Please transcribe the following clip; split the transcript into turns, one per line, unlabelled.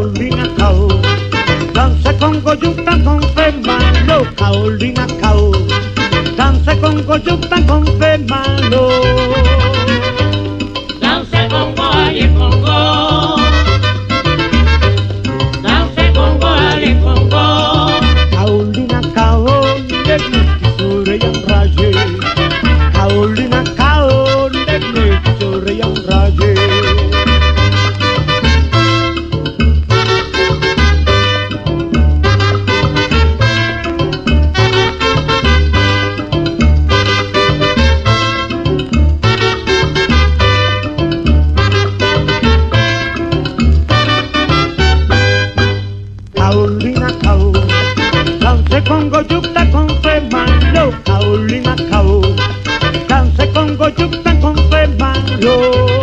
Carolina Cao, danza con goyuta con fe malo, Carolina Cao, danza con goyuta con fe malo.
Danza Congo, ali Congo, danza Congo, ali Congo.
Carolina Cao, negli sore yang raje, Carolina Cao, negli sore yang raje. Carolina Cao, danza con goyuta con fe malo, Carolina Cao, danza con goyuta con fe malo.